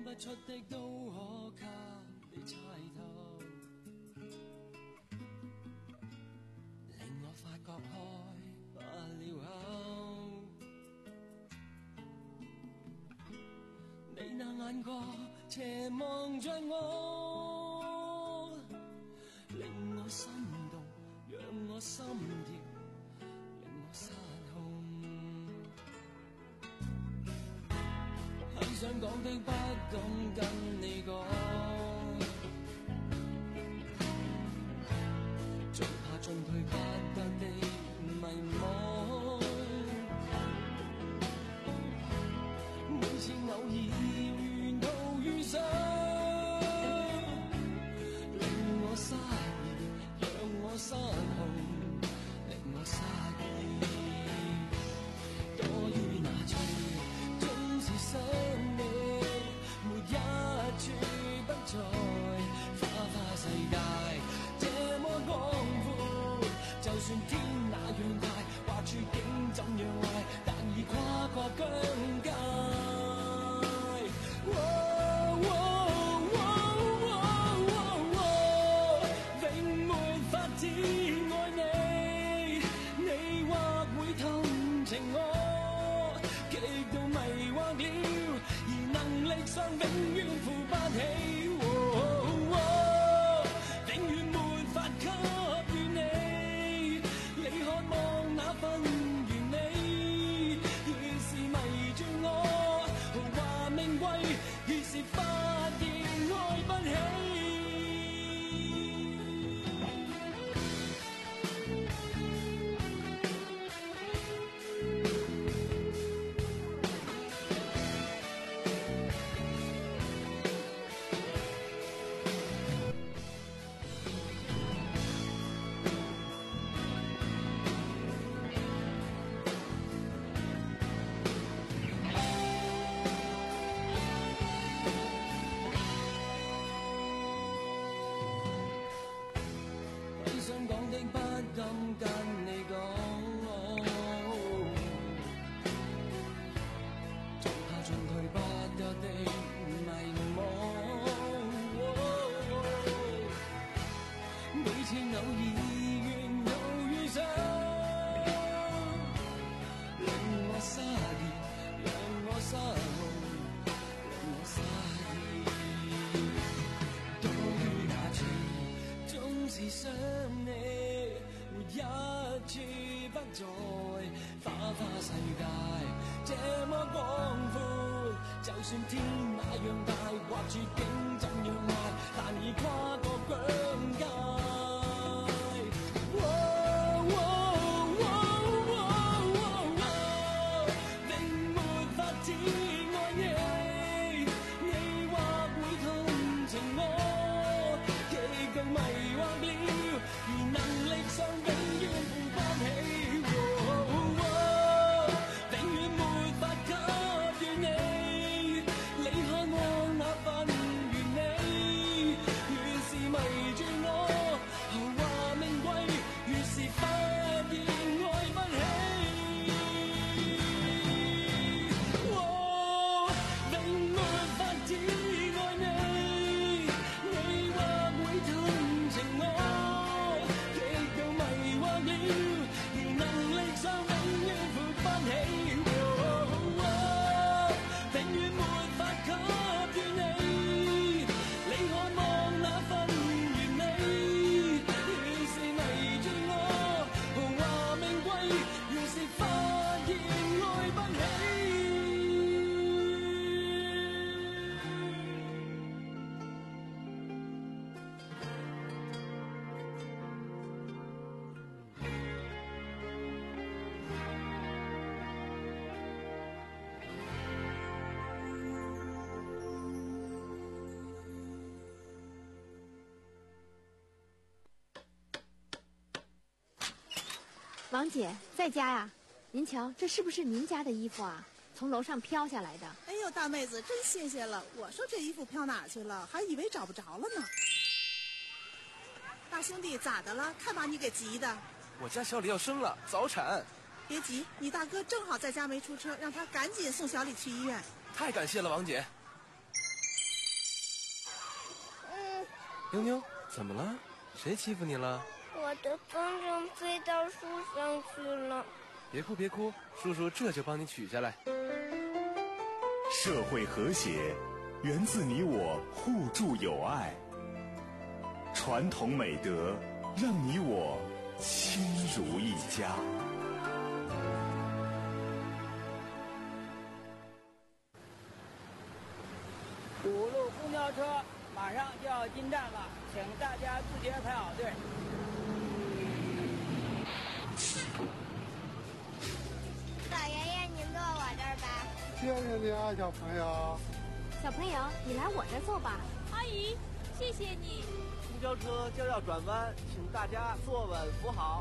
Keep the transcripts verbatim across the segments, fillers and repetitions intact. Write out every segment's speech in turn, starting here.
不出的都可給你猜透，令我發覺開不了口。你那眼角斜望着我，令我心動，讓我心跳，令我失控。很想講的不敢跟你講，最怕進退不得的迷惘。每次偶爾沿途遇上，令我失意，讓我失控，令我失意。多於那處，總是想你，沒一處不在。花花世界這麼廣闊，就算天那樣大，或處境怎樣壞，但已跨過疆界。永沒法子愛你，你或會同情我，極度迷惑了，而能力上永遠扶不起。永遠沒法給予你，你渴望那份完美，越是迷住我，話名貴，越是發現愛不起。不敢跟你講，最怕進退不得的迷惘。每次偶爾沿途遇上，令我失意，讓我失控，令我失意。多於那處，總是想你。沒一處不在，花花世界這麼廣闊，就算天那樣大，或處境怎樣壞，但已跨過疆界。永沒法子愛你，你或會同情我，極度迷惑了，而能力上永遠扶不起。永遠沒法給予你，你渴望那份完美，越是迷住我，話名貴，越是發現愛不起。永沒法子愛你，你或會同情我，極度迷惑了，而能力上永遠扶不起。永遠沒法給予你，你渴望那份完美，越是迷住我，話名貴，越是發現愛不起。 王姐在家呀？您瞧，这是不是您家的衣服啊？从楼上飘下来的。 哎呦，大妹子，真谢谢了。我说这衣服飘哪去了，还以为找不着了呢。大兄弟，咋的了？看把你给急的。 我家小李要生了，早产。 别急，你大哥正好在家没出车，让他赶紧送小李去医院。 太感谢了，王姐。 妞妞，怎么了？谁欺负你了？ 我的风筝飞到树上去了。 别哭别哭，叔叔这就帮你取下来。 社会和谐源自你我互助友爱，传统美德让你我亲如一家。 五路公交车马上就要进站了，请大家自觉排好队。 老爷爷，您坐我这儿吧。 谢谢你啊，小朋友。 小朋友，你来我这儿坐吧。 阿姨，谢谢你。 公交车就要转弯，请大家坐稳扶好。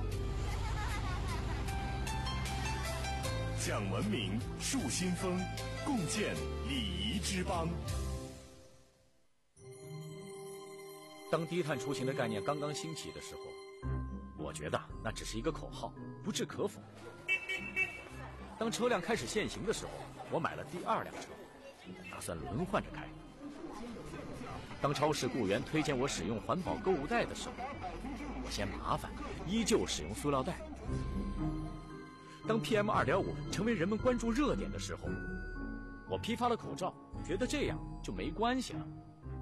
讲文明，树新风，共建礼仪之邦。 当低碳出行的概念刚刚兴起的时候，我觉得那只是一个口号，不置可否。当车辆开始限行的时候，我买了第二辆车，打算轮换着开。当超市雇员推荐我使用环保购物袋的时候，我嫌麻烦，依旧使用塑料袋。当 P M 二点五 成为人们关注热点的时候，我批发了口罩，觉得这样就没关系了。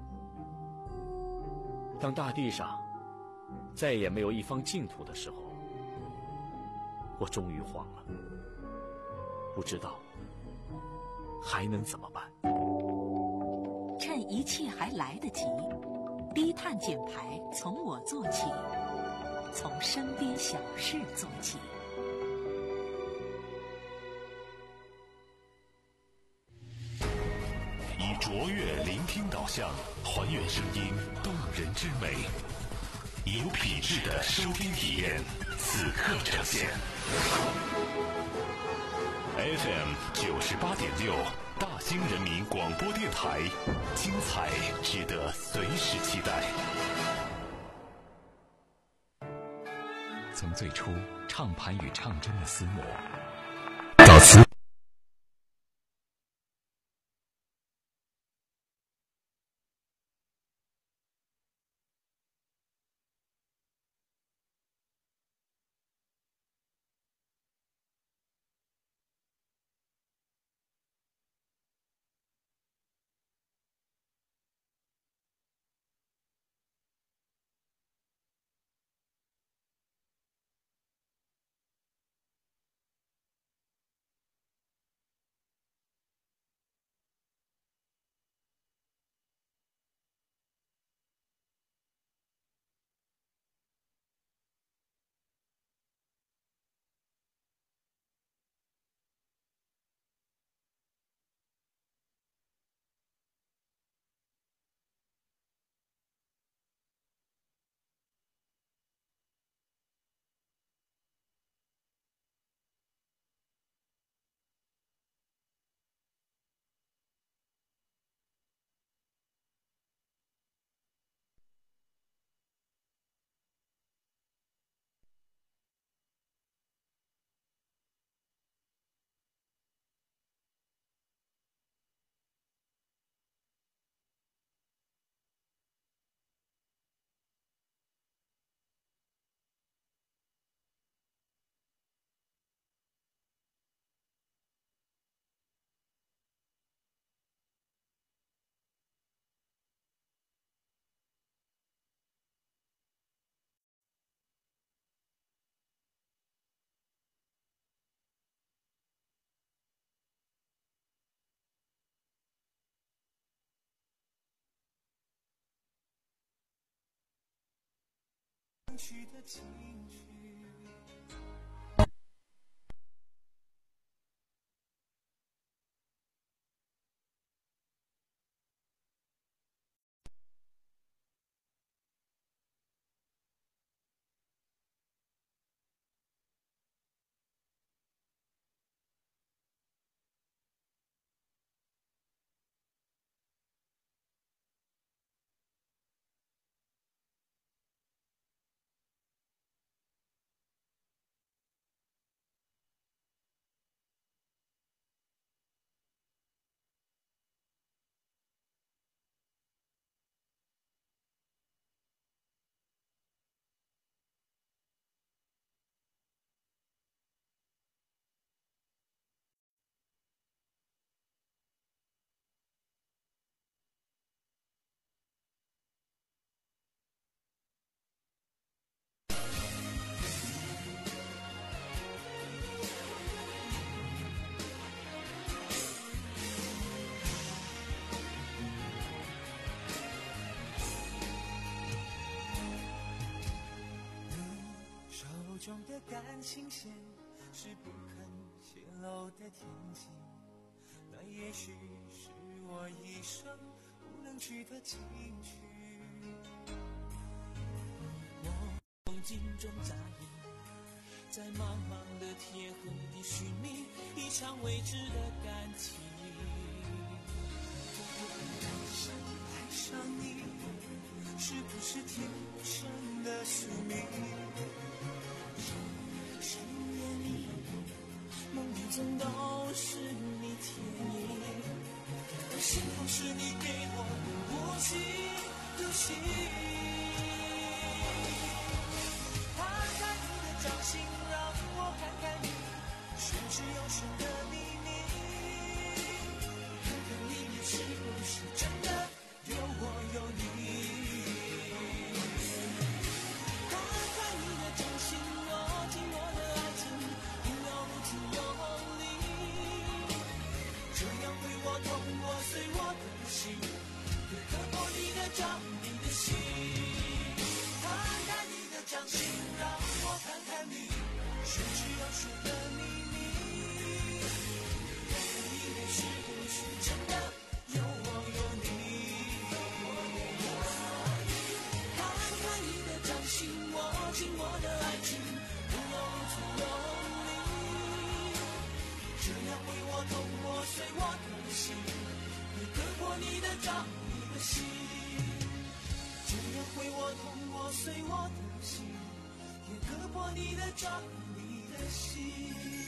当大地上再也没有一方净土的时候，我终于慌了，不知道还能怎么办。 趁一切还来得及，低碳减排从我做起，从身边小事做起。 以卓越聆听导向，还原声音动人之美，有品质的收听体验，此刻呈现。F M 九十八点六，大兴人民广播电台，精彩值得随时期待。从最初唱盘与唱针的厮磨，到此。 曲的情绪。 中的感情线是不肯泄露的天机，那也许是我一生不能取的情绪。我梦境中扎营，在茫茫的天河里寻觅一场未知的感情。爱上你是不是天生的宿命？深夜里梦里总都是你甜言，而幸福是你给我的无情的心。看看你的掌心，让我看看你玄之又玄的秘密，看看里面是不是真的有我有你。看看你的掌心，握紧我的爱情，不要如此用力，这样会我痛我碎我的心，也割破你的掌你的心。看看你的掌心，让我看看你玄之又玄的秘密，看看里面是不是真的有我有你。看看你的掌心，握紧我的爱情，不要如此用力，这样会我痛我碎我的心，也割破你的掌你的心，这样会我痛我碎我的心，也割破你的掌你的心。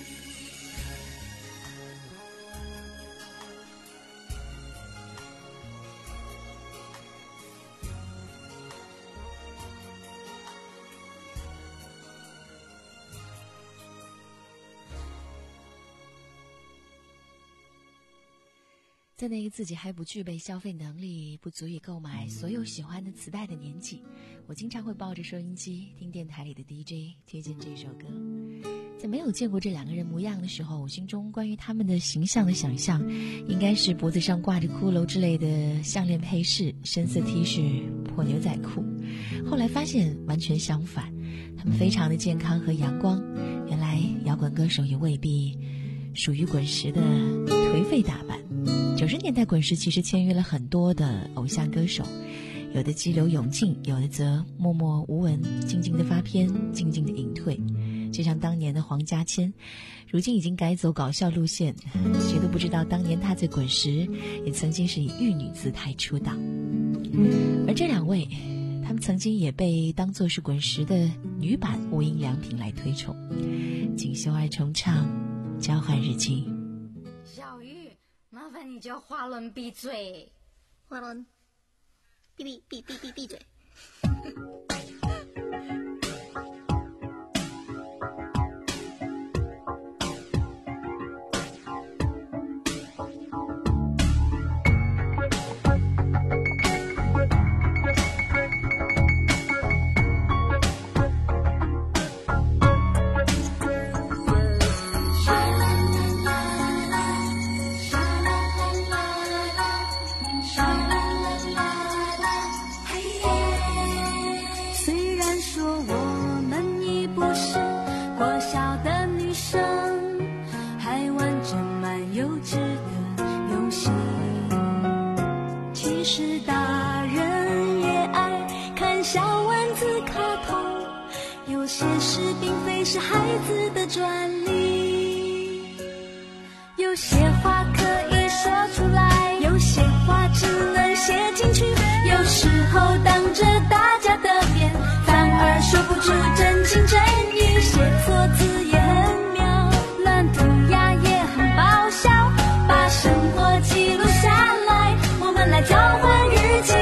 在那个自己还不具备消费能力，不足以购买所有喜欢的磁带的年纪，我经常会抱着收音机听电台里的 D J 推荐这首歌。在没有见过这两个人模样的时候，我心中关于他们的形象的想象应该是脖子上挂着骷髅之类的项链配饰，深色 T 恤，破牛仔裤。后来发现完全相反，他们非常的健康和阳光。原来摇滚歌手也未必属于滚石的颓废打扮。九十年代滚石其实签约了很多的偶像歌手，有的激流勇进，有的则默默无闻，静静的发片，静静的隐退。就像当年的黄家千，如今已经改走搞笑路线，谁都不知道当年他在滚石也曾经是以玉女姿态出道。而这两位，他们曾经也被当作是滚石的女版无印良品来推崇。锦绣二重唱，交换日记。 小玉，麻烦你叫花轮闭嘴。 花轮，闭闭闭闭闭闭嘴。 是孩子的专利，有些话可以说出来，有些话只能写进去，有时候当着大家的面反而说不出真情真意，写错字也很妙，乱涂鸦也很爆笑，把生活记录下来，我们来交换日记。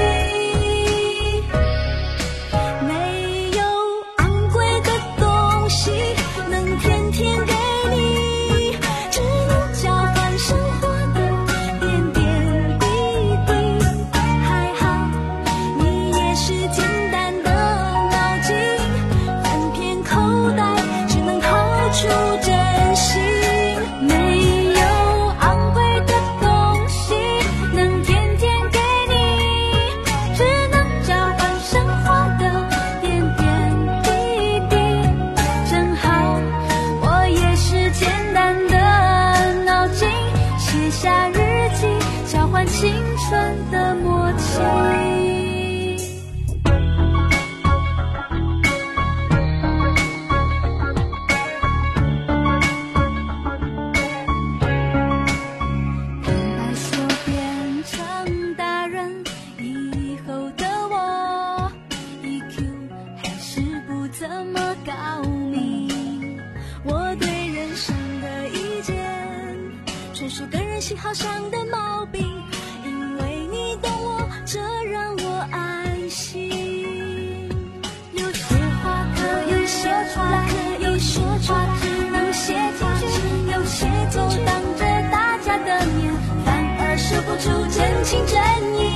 下日记，交换青春的默契。喜好上的毛病，因为你懂我，这让我安心。有些话可以说出来，有些话只能写进去，有些就当着大家的面，反而说不出真情真意。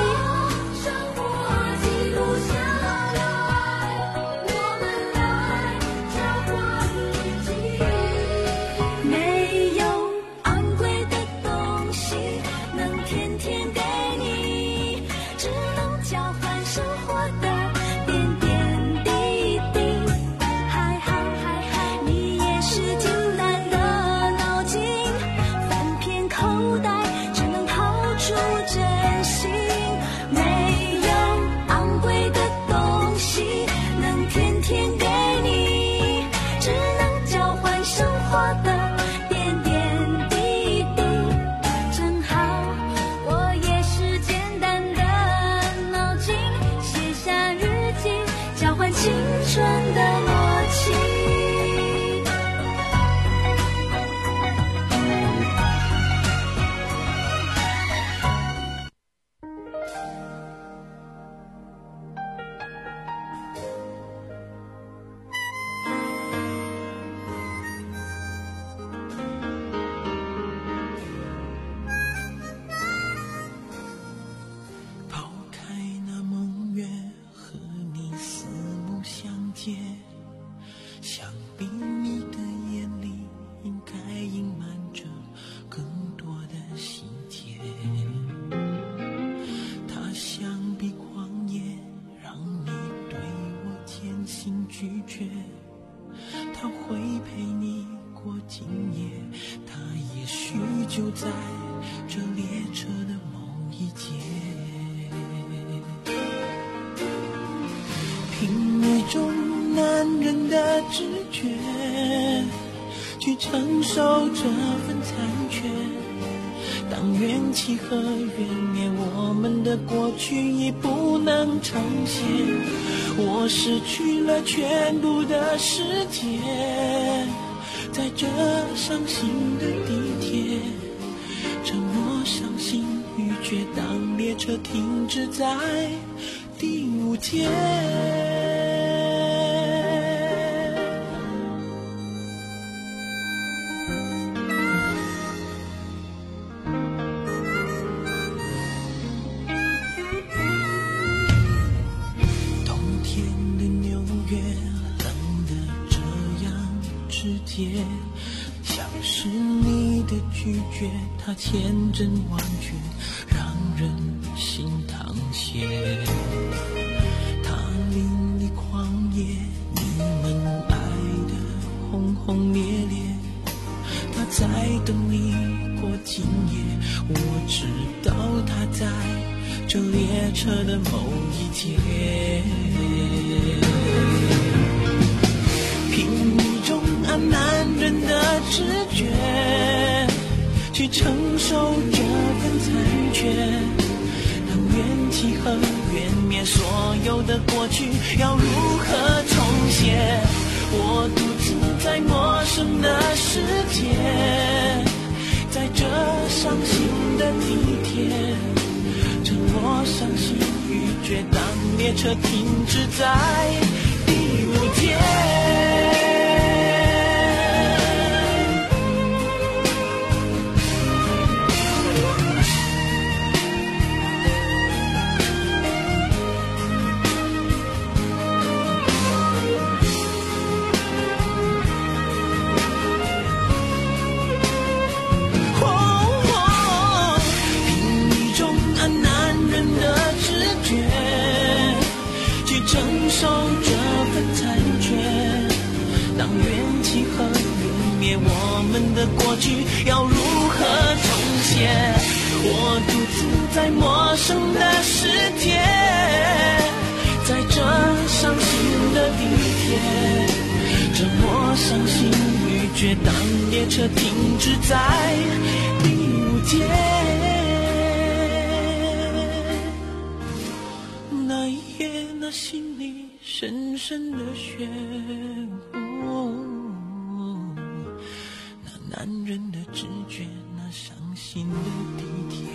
就在这列车的某一节，凭一种男人的直觉去承受这份残缺。当怨气和怨灭，我们的过去已不能重现。我失去了全部的世界，在这伤心的地铁，沉默伤心欲绝，当列车停止在第五节。冬天的纽约冷得这样直接，像是你的拒绝，它千真万确，让人心淌血。它淋漓狂野，你们爱的轰轰烈烈，它在等你过今夜。我知道它在这列车的某一节，凭一种按男人的直觉去承受这份残缺。当怨气和怨灭，所有的过去要如何重写？我独自在陌生的世界，在这伤心的地铁，沉默伤心欲绝，当列车停止在第五节。承受这份残缺， 线，我独处在陌生的世界，在这伤心的地铁，这么伤心欲绝，当列车停止在第五节，那一夜那心里深深的雪，哦，那男人的直觉，那伤心的地铁。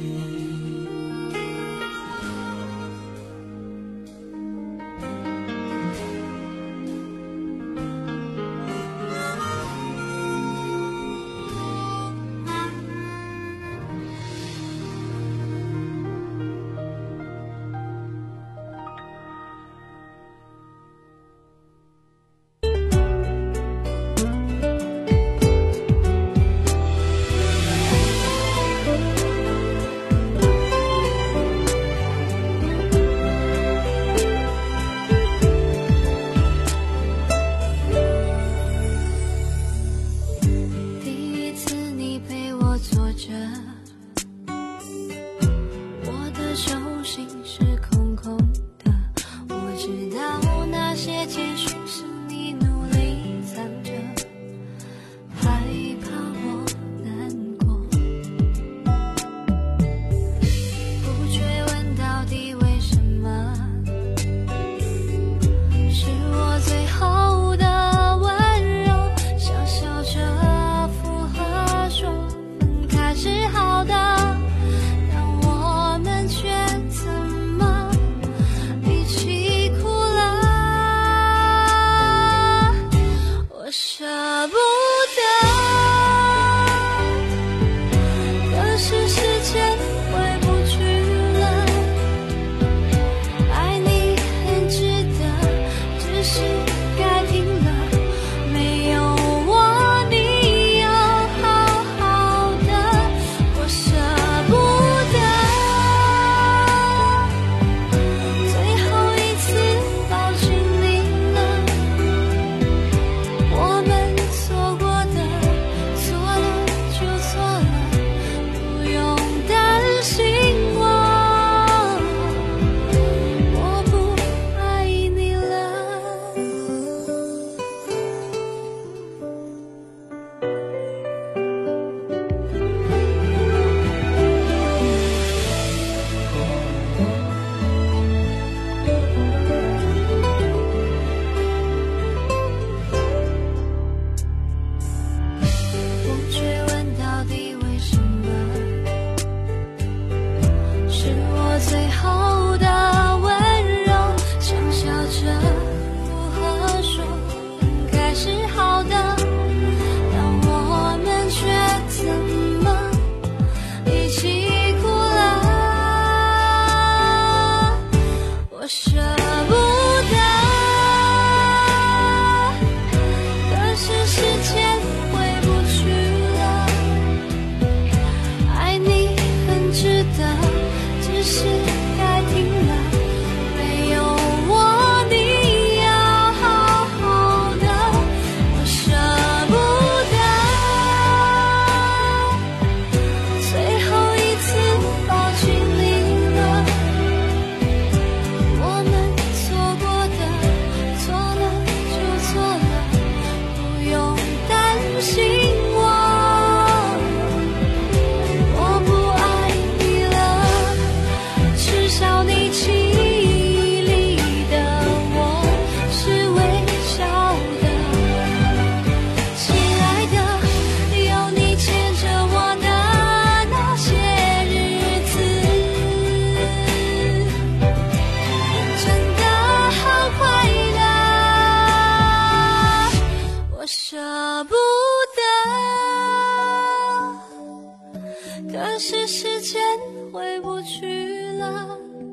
可是时间回不去了，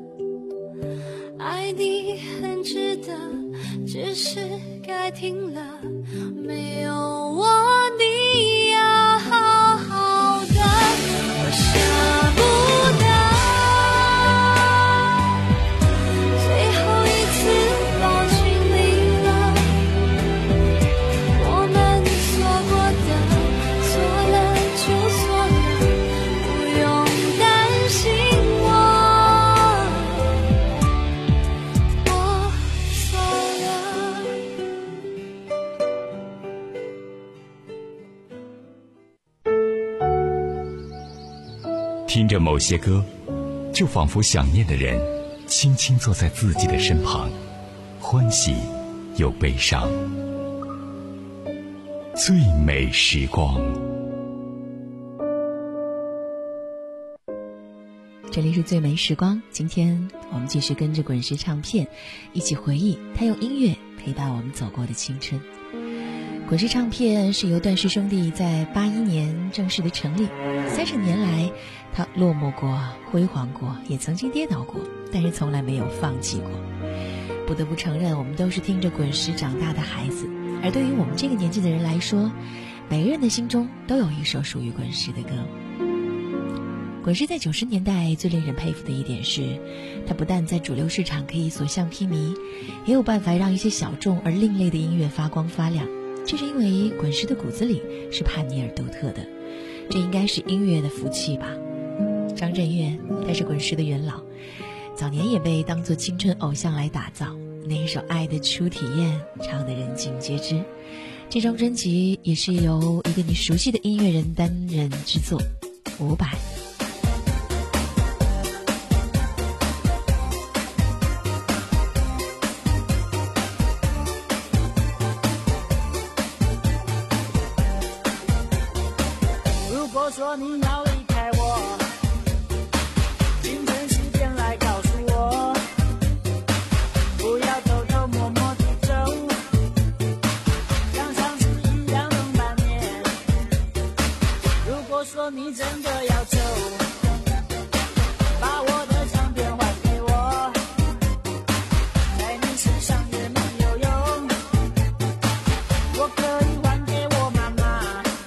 爱你很值得，只是该停了，没有我你要好好的，我舍不得最后一次抱紧你了，我们错过的错了就错了， 听着某些歌，就仿佛想念的人轻轻坐在自己的身旁，欢喜又悲伤。最美时光。 这里是最美时光，今天我们继续跟着滚石唱片一起回忆他用音乐陪伴我们走过的青春。滚石唱片是由段氏兄弟在八一年正式的成立，三十年来他落寞过，辉煌过，也曾经跌倒过，但是从来没有放弃过。不得不承认，我们都是听着滚石长大的孩子，而对于我们这个年纪的人来说，每个人的心中都有一首属于滚石的歌。滚石在九十年代最令人佩服的一点是，他不但在主流市场可以所向披靡，也有办法让一些小众而另类的音乐发光发亮。这是因为滚石的骨子里是叛逆而独特的，这应该是音乐的福气吧。张震岳，他是滚石的元老，早年也被当作青春偶像来打造，那一首《爱的初体验》唱得人尽皆知。这张专辑也是由一个你熟悉的音乐人担任制作，伍佰。 说你要离开我，清晨时间来告诉我，不要偷偷摸摸地走，像上次一样等半年。如果说你真的要走，把我的唱片还给我，在你身上也没有用，我可以还给我妈妈。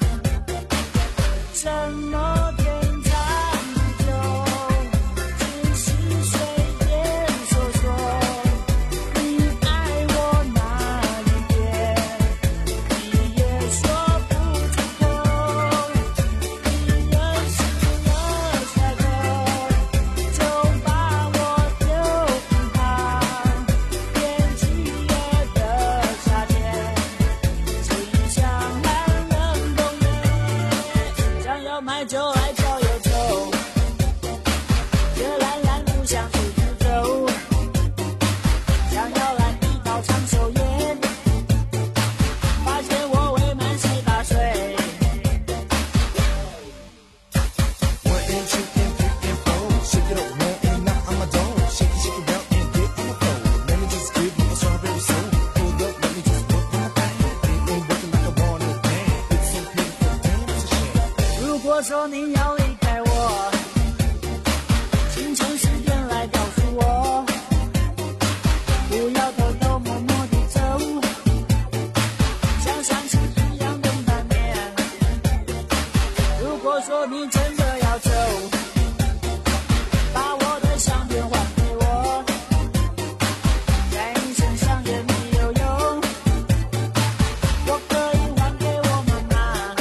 什么天长地久，只是随便说说，你爱我哪一点，你也说不出口。你认识了才口，就把我丢一旁。天气热的夏天，清香寒冷冬夜，想要买酒来郊游走，却懒懒不想出去走，想要来一包长寿烟，发现我未满十八岁。如果说你要离开我，清晨时间来告诉我，不要偷偷摸摸地走，像上次一样等半年。如果说你真的要走，把我的相片还给我，在你身上也没有用，我可以还给我妈妈。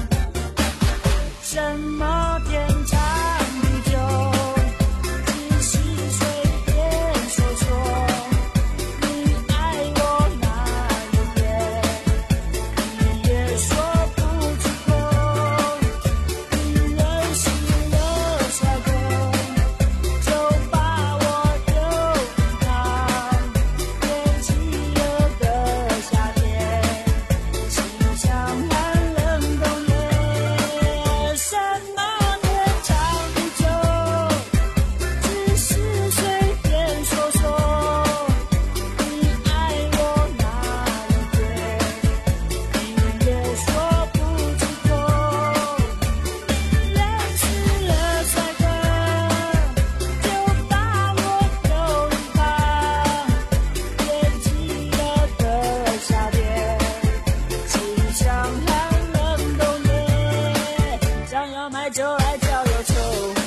什么天长地久，只是随便说说，你爱我哪一点，你也说不出口。你认识了才口，就把我丢一旁。天气热的夏天，清香寒冷冬夜，什么天长地久，只是随便说说，你爱我哪一点，你也说不出口。你认识了才口，就把我丢一旁。天气热的夏天，清香寒冷冬夜，想要买酒来郊游走，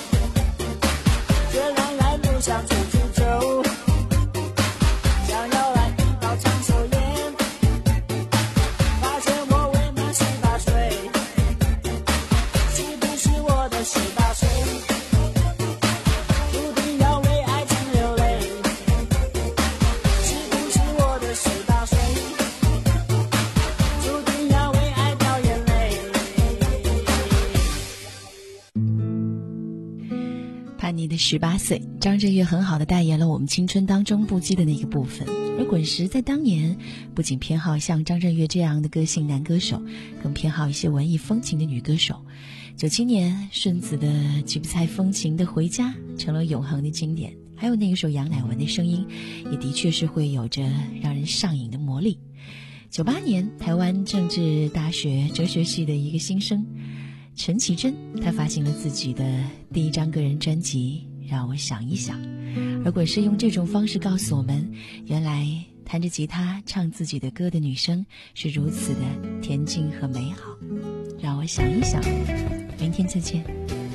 却懒懒不想出去走，想要来一包长寿烟，发现我未满十八岁。是不是我的十八岁注定要为爱情流泪？是不是我的十八岁注定要为爱掉眼泪？ 叛逆的十八岁，张震岳很好的代言了我们青春当中不羁的那个部分。而滚石在当年不仅偏好像张震岳这样的个性男歌手，更偏好一些文艺风情的女歌手。九七年顺子的《吉普赛风情的回家》成了永恒的经典，还有那个时候杨乃文的声音，也的确是会有着让人上瘾的魔力。九八年，台湾政治大学哲学系的一个新生陈绮贞，她发行了自己的第一张个人专辑《让我想一想》，而滚石用这种方式告诉我们，原来弹着吉他唱自己的歌的女生是如此的恬静和美好。让我想一想，明天再见。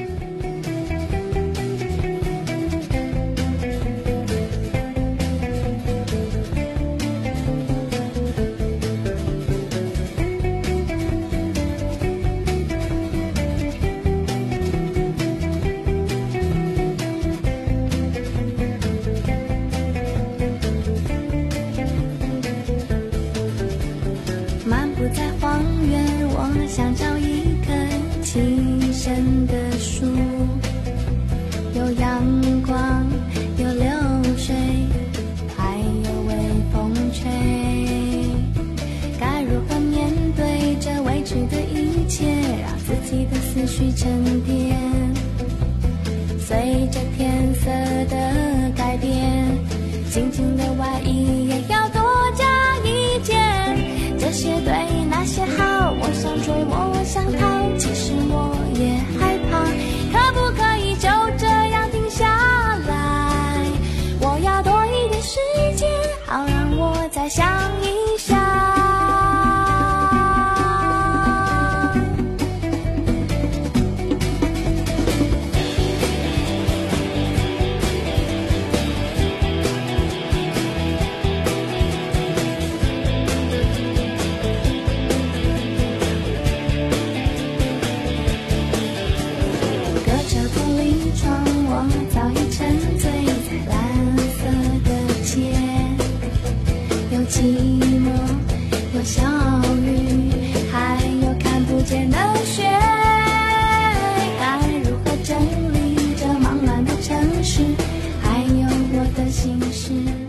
想找一棵栖身的树，有阳光，有流水，还有微风吹。该如何面对这未知的一切，让自己的思绪沉淀，随着天色的改变，紧紧的外衣也要多加一件。这些对那些好，我想追我想逃，其实我也害怕，可不可以就这样停下来？我要多一点时间，好让我再想一想。寂寞，有小雨，还有看不见的雪。该如何整理这忙乱的城市，还有我的心事。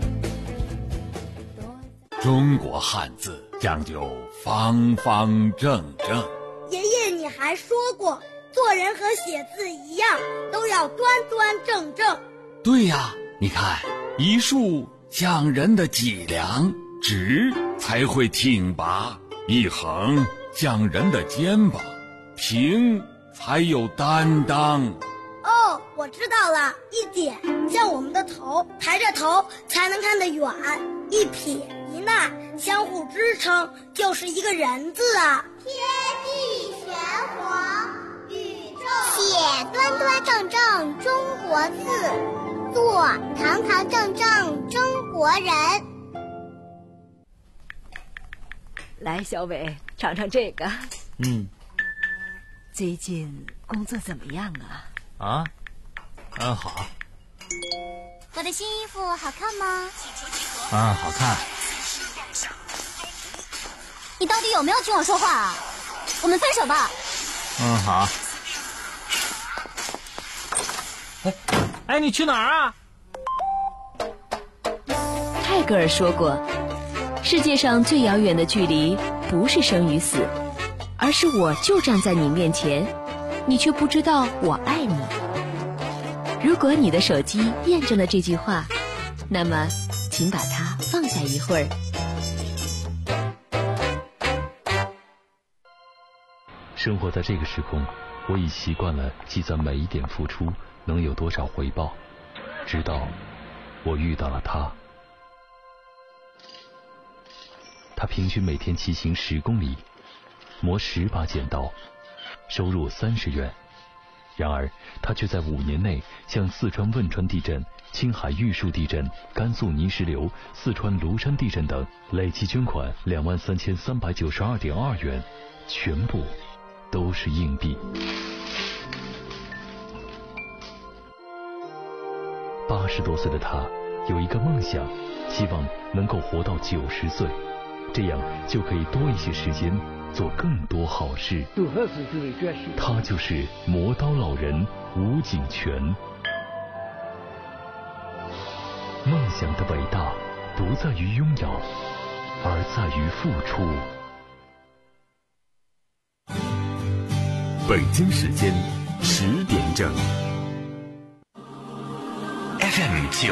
中国汉字讲究方方正正。 爷爷，你还说过，做人和写字一样，都要端端正正。 对呀，你看，一竖像人的脊梁，直才会挺拔；一横像人的肩膀，平才有担当。 哦，我知道了，一点像我们的头，抬着头才能看得远；一撇一捺相互支撑，就是一个人字啊。 天地玄黄，宇宙写端端正正中国字，做堂堂正正中国人。 来，小伟，尝尝这个。 嗯。 最近工作怎么样啊？ 啊，嗯，好。 我的新衣服好看吗？ 嗯，好看。 你到底有没有听我说话啊？我们分手吧。 嗯，好。哎，哎，你去哪儿啊？ 泰戈尔说过，世界上最遥远的距离不是生与死，而是我就站在你面前，你却不知道我爱你。如果你的手机验证了这句话，那么请把它放下一会儿。 生活在这个时空，我已习惯了计算每一点付出能有多少回报，直到我遇到了他。他平均每天骑行十公里，磨十把剪刀，收入三十元。然而他却在五年内向四川汶川地震、青海玉树地震、甘肃泥石流、四川庐山地震等累计捐款两万三千三百九十二点二元，全部都是硬币。八十多岁的他有一个梦想，希望能够活到九十岁，这样就可以多一些时间做更多好事。 做好事就会转型。 他就是磨刀老人吴景全。 梦想的伟大不在于拥有，而在于付出。 北京时间十点整 ，F M 九